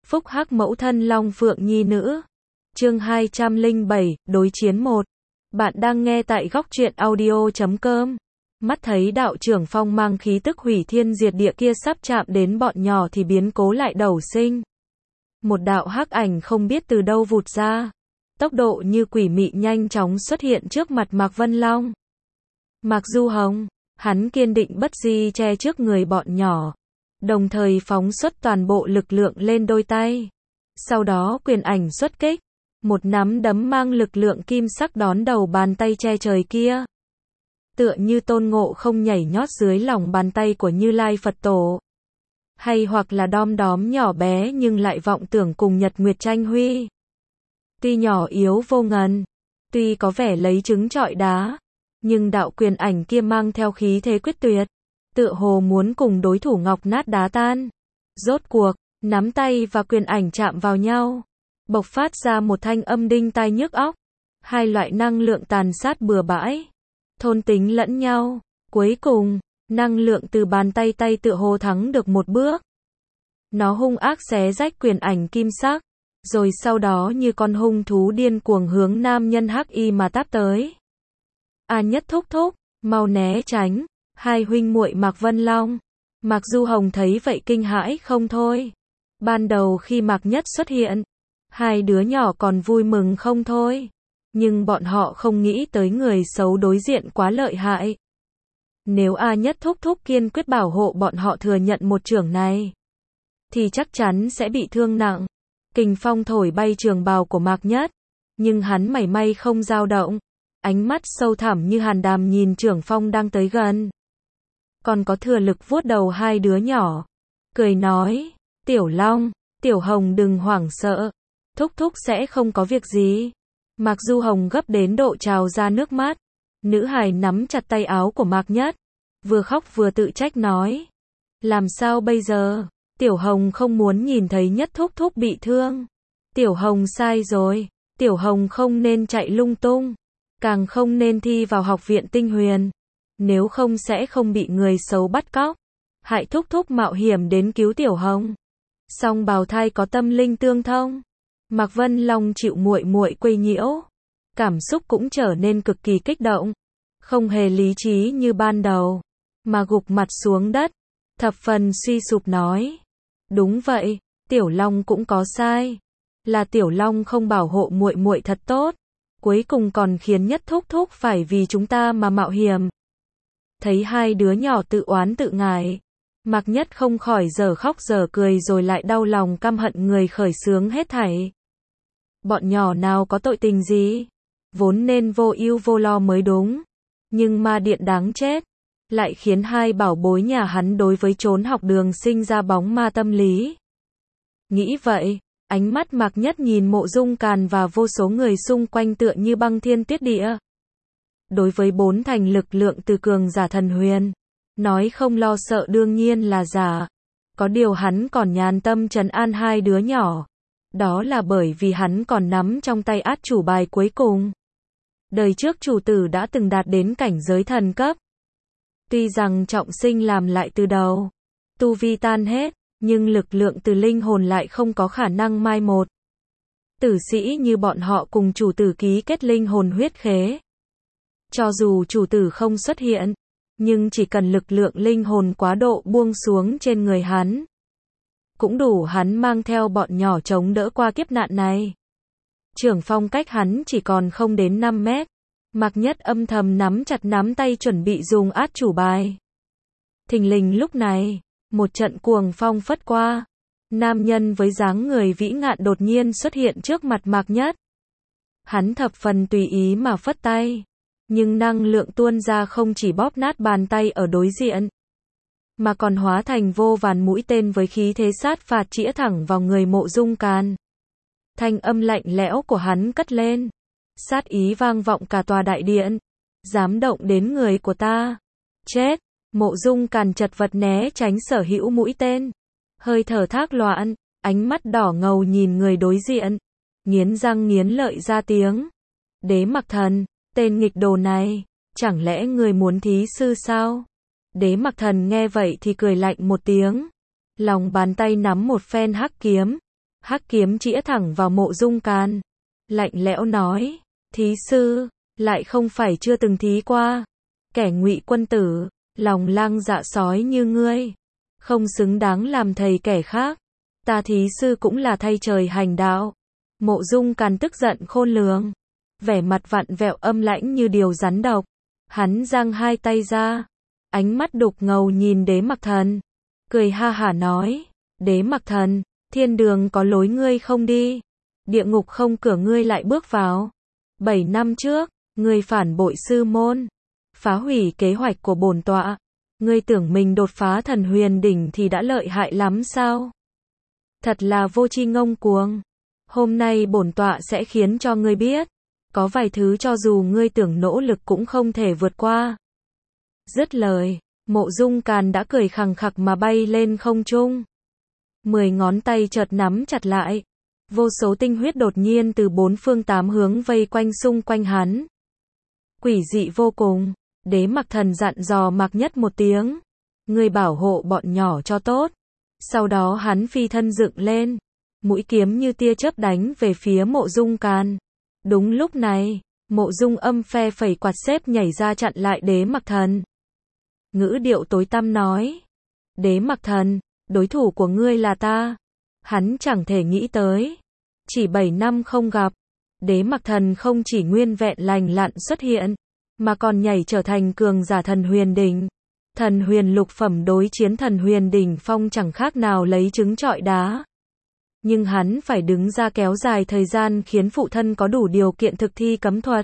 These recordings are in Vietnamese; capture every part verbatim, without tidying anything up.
Phúc hắc mẫu thân Long Phượng Nhi nữ. Chương hai trăm lẻ bảy, đối chiến một. Bạn đang nghe tại góc truyện audio chấm com. Mắt thấy đạo trưởng phong mang khí tức hủy thiên diệt địa kia sắp chạm đến bọn nhỏ thì biến cố lại đầu sinh. Một đạo hắc ảnh không biết từ đâu vụt ra. Tốc độ như quỷ mị nhanh chóng xuất hiện trước mặt Mạc Vân Long. Mạc Du Hồng, hắn kiên định bất di che trước người bọn nhỏ. Đồng thời phóng xuất toàn bộ lực lượng lên đôi tay. Sau đó quyền ảnh xuất kích. Một nắm đấm mang lực lượng kim sắc đón đầu bàn tay che trời kia. Tựa như Tôn Ngộ Không nhảy nhót dưới lòng bàn tay của Như Lai Phật Tổ. Hay hoặc là đom đóm nhỏ bé nhưng lại vọng tưởng cùng Nhật Nguyệt tranh huy. Tuy nhỏ yếu vô ngần, tuy có vẻ lấy trứng trọi đá, nhưng đạo quyền ảnh kia mang theo khí thế quyết tuyệt. Tựa hồ muốn cùng đối thủ ngọc nát đá tan. Rốt cuộc, nắm tay và quyền ảnh chạm vào nhau. Bộc phát ra một thanh âm đinh tai nhức óc. Hai loại năng lượng tàn sát bừa bãi. Thôn tính lẫn nhau. Cuối cùng, năng lượng từ bàn tay tay tựa hồ thắng được một bước. Nó hung ác xé rách quyền ảnh kim sắc. Rồi sau đó như con hung thú điên cuồng hướng nam nhân hắc y mà táp tới. A Nhất thúc thúc, mau né tránh. Hai huynh muội Mạc Vân Long, Mạc Du Hồng thấy vậy kinh hãi không thôi. Ban đầu khi Mạc Nhất xuất hiện, hai đứa nhỏ còn vui mừng không thôi. Nhưng bọn họ không nghĩ tới người xấu đối diện quá lợi hại. Nếu A Nhất thúc thúc kiên quyết bảo hộ bọn họ thừa nhận một chưởng này, thì chắc chắn sẽ bị thương nặng. Kình phong thổi bay trường bào của Mạc Nhất, nhưng hắn mảy may không dao động. Ánh mắt sâu thẳm như hàn đàm nhìn trưởng phong đang tới gần. Còn có thừa lực vuốt đầu hai đứa nhỏ. Cười nói, Tiểu Long, Tiểu Hồng đừng hoảng sợ. Thúc thúc sẽ không có việc gì. Mạc Du Hồng gấp đến độ trào ra nước mắt. Nữ hài nắm chặt tay áo của Mạc Nhất. Vừa khóc vừa tự trách nói. Làm sao bây giờ? Tiểu Hồng không muốn nhìn thấy Nhất thúc thúc bị thương. Tiểu Hồng sai rồi. Tiểu Hồng không nên chạy lung tung. Càng không nên thi vào học viện tinh huyền. Nếu không sẽ không bị người xấu bắt cóc. Hại thúc thúc mạo hiểm đến cứu Tiểu Hồng. Song bào thai có tâm linh tương thông. Mạc Vân Long chịu muội muội quấy nhiễu. Cảm xúc cũng trở nên cực kỳ kích động. Không hề lý trí như ban đầu. Mà gục mặt xuống đất. Thập phần suy sụp nói. Đúng vậy, Tiểu Long cũng có sai. Là Tiểu Long không bảo hộ muội muội thật tốt. Cuối cùng còn khiến Nhất thúc thúc phải vì chúng ta mà mạo hiểm. Thấy hai đứa nhỏ tự oán tự ngại, Mạc Nhất không khỏi giờ khóc giờ cười rồi lại đau lòng căm hận người khởi xướng hết thảy. Bọn nhỏ nào có tội tình gì, vốn nên vô ưu vô lo mới đúng. Nhưng ma điện đáng chết, lại khiến hai bảo bối nhà hắn đối với trốn học đường sinh ra bóng ma tâm lý. Nghĩ vậy, ánh mắt Mạc Nhất nhìn Mộ Dung Càn và vô số người xung quanh tựa như băng thiên tuyết địa. Đối với bốn thành lực lượng từ cường giả thần huyền, nói không lo sợ đương nhiên là giả. Có điều hắn còn nhàn tâm trấn an hai đứa nhỏ. Đó là bởi vì hắn còn nắm trong tay át chủ bài cuối cùng. Đời trước chủ tử đã từng đạt đến cảnh giới thần cấp. Tuy rằng trọng sinh làm lại từ đầu, tu vi tan hết, nhưng lực lượng từ linh hồn lại không có khả năng mai một. Tử sĩ như bọn họ cùng chủ tử ký kết linh hồn huyết khế. Cho dù chủ tử không xuất hiện, nhưng chỉ cần lực lượng linh hồn quá độ buông xuống trên người hắn, cũng đủ hắn mang theo bọn nhỏ chống đỡ qua kiếp nạn này. Trưởng phong cách hắn chỉ còn không đến năm mét. Mạc Nhất âm thầm nắm chặt nắm tay chuẩn bị dùng át chủ bài. Thình lình lúc này, một trận cuồng phong phất qua. Nam nhân với dáng người vĩ ngạn đột nhiên xuất hiện trước mặt Mạc Nhất. Hắn thập phần tùy ý mà phất tay. Nhưng năng lượng tuôn ra không chỉ bóp nát bàn tay ở đối diện, mà còn hóa thành vô vàn mũi tên với khí thế sát phạt chĩa thẳng vào người Mộ Dung Càn. Thanh âm lạnh lẽo của hắn cất lên. Sát ý vang vọng cả tòa đại điện. Dám động đến người của ta. Chết! Mộ Dung Càn chật vật né tránh sở hữu mũi tên. Hơi thở thác loạn, ánh mắt đỏ ngầu nhìn người đối diện. Nghiến răng nghiến lợi ra tiếng. Đế Mặc Thần, tên nghịch đồ này, chẳng lẽ người muốn thí sư sao? Đế Mặc Thần nghe vậy thì cười lạnh một tiếng. Lòng bàn tay nắm một phen hắc kiếm. hắc kiếm chĩa thẳng vào Mộ Dung Can. Lạnh lẽo nói, thí sư, lại không phải chưa từng thí qua. Kẻ ngụy quân tử, lòng lang dạ sói như ngươi, không xứng đáng làm thầy kẻ khác. Ta thí sư cũng là thay trời hành đạo. Mộ Dung Càn tức giận khôn lường, vẻ mặt vặn vẹo âm lãnh như điều rắn độc. Hắn giang hai tay ra, ánh mắt đục ngầu nhìn Đế Mặc Thần, cười ha hả nói, Đế Mặc Thần, thiên đường có lối ngươi không đi, địa ngục không cửa ngươi lại bước vào. Bảy năm trước, ngươi phản bội sư môn, phá hủy kế hoạch của bổn tọa. Ngươi tưởng mình đột phá thần huyền đỉnh thì đã lợi hại lắm sao? Thật là vô tri ngông cuồng. Hôm nay bổn tọa sẽ khiến cho ngươi biết, có vài thứ cho dù ngươi tưởng nỗ lực cũng không thể vượt qua. Dứt lời, Mộ Dung Càn đã cười khằng khặc mà bay lên không trung. Mười ngón tay chợt nắm chặt lại. Vô số tinh huyết đột nhiên từ bốn phương tám hướng vây quanh xung quanh hắn. Quỷ dị vô cùng. Đế Mặc Thần dặn dò Mạc Nhất một tiếng, ngươi bảo hộ bọn nhỏ cho tốt. Sau đó hắn phi thân dựng lên, mũi kiếm như tia chớp đánh về phía Mộ Dung Càn. Đúng lúc này, Mộ Dung Âm phe phẩy quạt xếp nhảy ra chặn lại Đế Mặc Thần. Ngữ điệu tối tăm nói, Đế Mặc Thần, đối thủ của ngươi là ta. Hắn chẳng thể nghĩ tới, chỉ bảy năm không gặp, Đế Mặc Thần không chỉ nguyên vẹn lành lặn xuất hiện, mà còn nhảy trở thành cường giả thần huyền đỉnh. Thần huyền lục phẩm đối chiến thần huyền đỉnh phong chẳng khác nào lấy trứng trọi đá. Nhưng hắn phải đứng ra kéo dài thời gian khiến phụ thân có đủ điều kiện thực thi cấm thuật.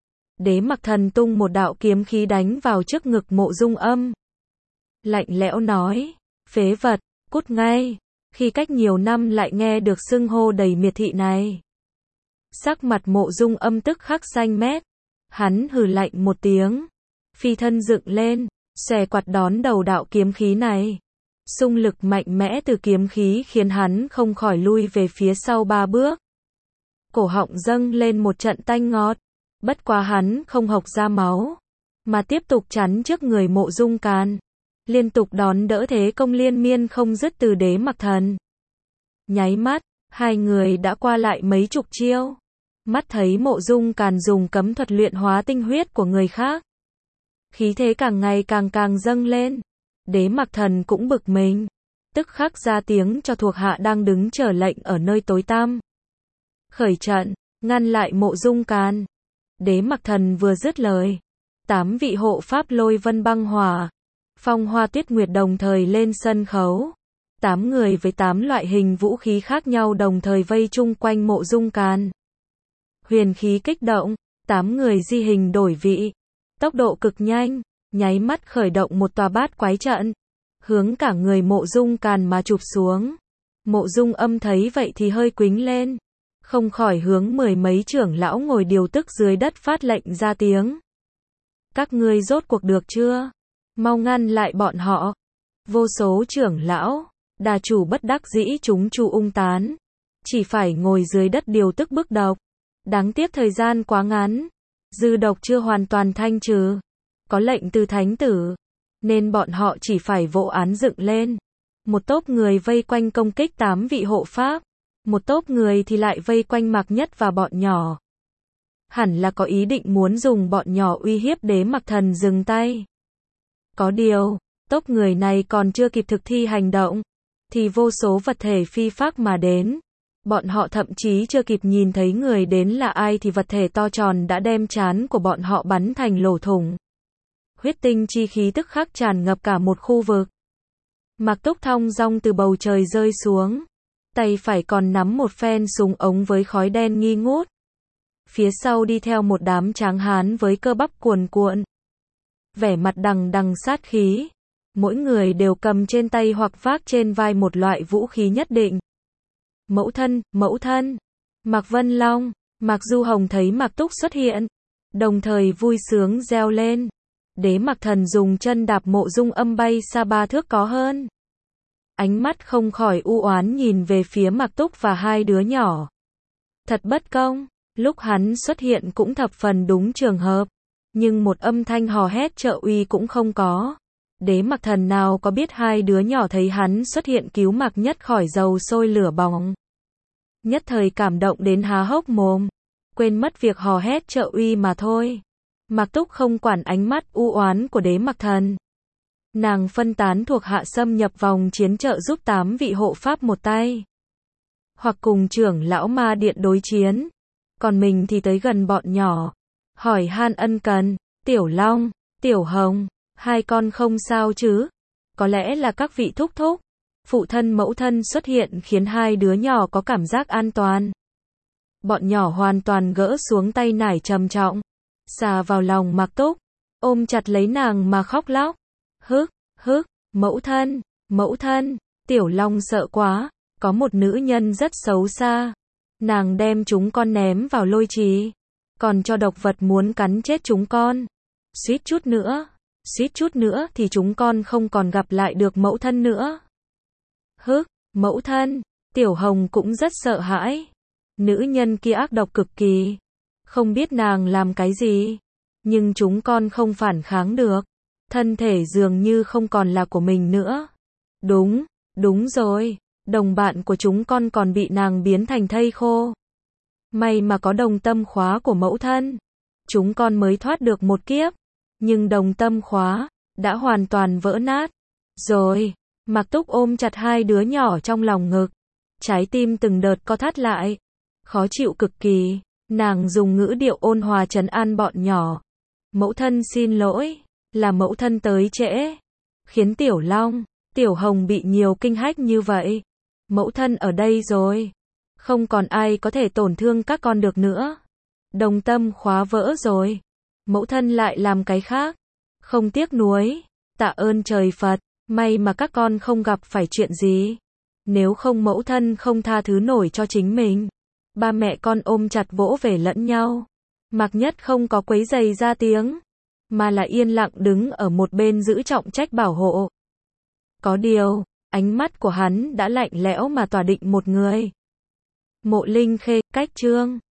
Đế Mặc Thần tung một đạo kiếm khí đánh vào trước ngực Mộ Dung Âm. Lạnh lẽo nói, phế vật, cút ngay, khi cách nhiều năm lại nghe được xưng hô đầy miệt thị này. Sắc mặt Mộ Dung Âm tức khắc xanh mét. Hắn hừ lạnh một tiếng, phi thân dựng lên, xòe quạt đón đầu đạo kiếm khí này. Xung lực mạnh mẽ từ kiếm khí khiến hắn không khỏi lui về phía sau ba bước. Cổ họng dâng lên một trận tanh ngọt, bất quá hắn không hộc ra máu, mà tiếp tục chắn trước người Mộ Dung Càn, liên tục đón đỡ thế công liên miên không dứt từ Đế Mặc Thần. Nháy mắt, hai người đã qua lại mấy chục chiêu. Mắt thấy Mộ Dung Càn dùng cấm thuật luyện hóa tinh huyết của người khác, khí thế càng ngày càng càng dâng lên. Đế Mặc Thần cũng bực mình, tức khắc ra tiếng cho thuộc hạ đang đứng chờ lệnh ở nơi tối tăm. Khởi trận, ngăn lại Mộ Dung Càn. Đế Mặc Thần vừa dứt lời, tám vị hộ pháp Lôi Vân Băng Hỏa, Phong Hoa Tuyết Nguyệt đồng thời lên sân khấu. Tám người với tám loại hình vũ khí khác nhau đồng thời vây chung quanh Mộ Dung Càn. Huyền khí kích động, tám người di hình đổi vị, tốc độ cực nhanh, nháy mắt khởi động một tòa bát quái trận, hướng cả người Mộ Dung Càn mà chụp xuống. Mộ Dung Âm thấy vậy thì hơi quĩnh lên, không khỏi hướng mười mấy trưởng lão ngồi điều tức dưới đất phát lệnh ra tiếng. Các ngươi rốt cuộc được chưa? Mau ngăn lại bọn họ. Vô số trưởng lão, đà chủ bất đắc dĩ chúng chu ung tán, chỉ phải ngồi dưới đất điều tức bức độc. Đáng tiếc thời gian quá ngắn, dư độc chưa hoàn toàn thanh trừ. Có lệnh từ thánh tử, nên bọn họ chỉ phải vỗ án dựng lên. Một tốp người vây quanh công kích tám vị hộ pháp, một tốp người thì lại vây quanh Mạc Nhất và bọn nhỏ. Hẳn là có ý định muốn dùng bọn nhỏ uy hiếp Đế Mặc Thần dừng tay. Có điều, tốp người này còn chưa kịp thực thi hành động, thì vô số vật thể phi phác mà đến. Bọn họ thậm chí chưa kịp nhìn thấy người đến là ai thì vật thể to tròn đã đem trán của bọn họ bắn thành lỗ thủng. Huyết tinh chi khí tức khắc tràn ngập cả một khu vực. Mạc Túc thong dong từ bầu trời rơi xuống, tay phải còn nắm một phen súng ống với khói đen nghi ngút. Phía sau đi theo một đám tráng hán với cơ bắp cuồn cuộn, vẻ mặt đằng đằng sát khí, mỗi người đều cầm trên tay hoặc vác trên vai một loại vũ khí nhất định. Mẫu thân, mẫu thân. Mạc Vân Long, Mạc Du Hồng thấy Mạc Túc xuất hiện, đồng thời vui sướng reo lên. Đế Mặc Thần dùng chân đạp Mộ Dung Âm bay xa ba thước có hơn. Ánh mắt không khỏi u oán nhìn về phía Mạc Túc và hai đứa nhỏ. Thật bất công, lúc hắn xuất hiện cũng thập phần đúng trường hợp, nhưng một âm thanh hò hét trợ uy cũng không có. Đế Mặc Thần nào có biết hai đứa nhỏ thấy hắn xuất hiện cứu Mạc Nhất khỏi dầu sôi lửa bỏng. Nhất thời cảm động đến há hốc mồm, quên mất việc hò hét trợ uy mà thôi. Mạc Túc không quản ánh mắt u oán của Đế Mặc Thần. Nàng phân tán thuộc hạ xâm nhập vòng chiến trợ giúp tám vị hộ pháp một tay. Hoặc cùng trưởng lão ma điện đối chiến. Còn mình thì tới gần bọn nhỏ. Hỏi han ân cần, Tiểu Long, Tiểu Hồng, hai con không sao chứ? Có lẽ là các vị thúc thúc, phụ thân mẫu thân xuất hiện khiến hai đứa nhỏ có cảm giác an toàn. Bọn nhỏ hoàn toàn gỡ xuống tay nải trầm trọng, xà vào lòng Mạc Túc, ôm chặt lấy nàng mà khóc lóc. Hức, hức, mẫu thân, mẫu thân, Tiểu Long sợ quá, có một nữ nhân rất xấu xa. Nàng đem chúng con ném vào lôi trì, còn cho độc vật muốn cắn chết chúng con. Suýt chút nữa, suýt chút nữa thì chúng con không còn gặp lại được mẫu thân nữa. Hức, mẫu thân, Tiểu Hồng cũng rất sợ hãi. Nữ nhân kia ác độc cực kỳ. Không biết nàng làm cái gì, nhưng chúng con không phản kháng được. Thân thể dường như không còn là của mình nữa. Đúng, đúng rồi, đồng bạn của chúng con còn bị nàng biến thành thây khô. May mà có đồng tâm khóa của mẫu thân, chúng con mới thoát được một kiếp. Nhưng đồng tâm khóa đã hoàn toàn vỡ nát. Rồi, Mạc Túc ôm chặt hai đứa nhỏ trong lòng ngực, trái tim từng đợt co thắt lại, khó chịu cực kỳ. Nàng dùng ngữ điệu ôn hòa trấn an bọn nhỏ. Mẫu thân xin lỗi, là mẫu thân tới trễ, khiến Tiểu Long, Tiểu Hồng bị nhiều kinh hách như vậy. Mẫu thân ở đây rồi, không còn ai có thể tổn thương các con được nữa. Đồng tâm khóa vỡ rồi, mẫu thân lại làm cái khác, không tiếc nuối. Tạ ơn trời Phật, may mà các con không gặp phải chuyện gì. Nếu không mẫu thân không tha thứ nổi cho chính mình. Ba mẹ con ôm chặt vỗ về lẫn nhau. Mạc Nhất không có quấy giày ra tiếng, mà là yên lặng đứng ở một bên giữ trọng trách bảo hộ. Có điều, ánh mắt của hắn đã lạnh lẽo mà tỏa định một người. Mộ Linh Khê, cách chương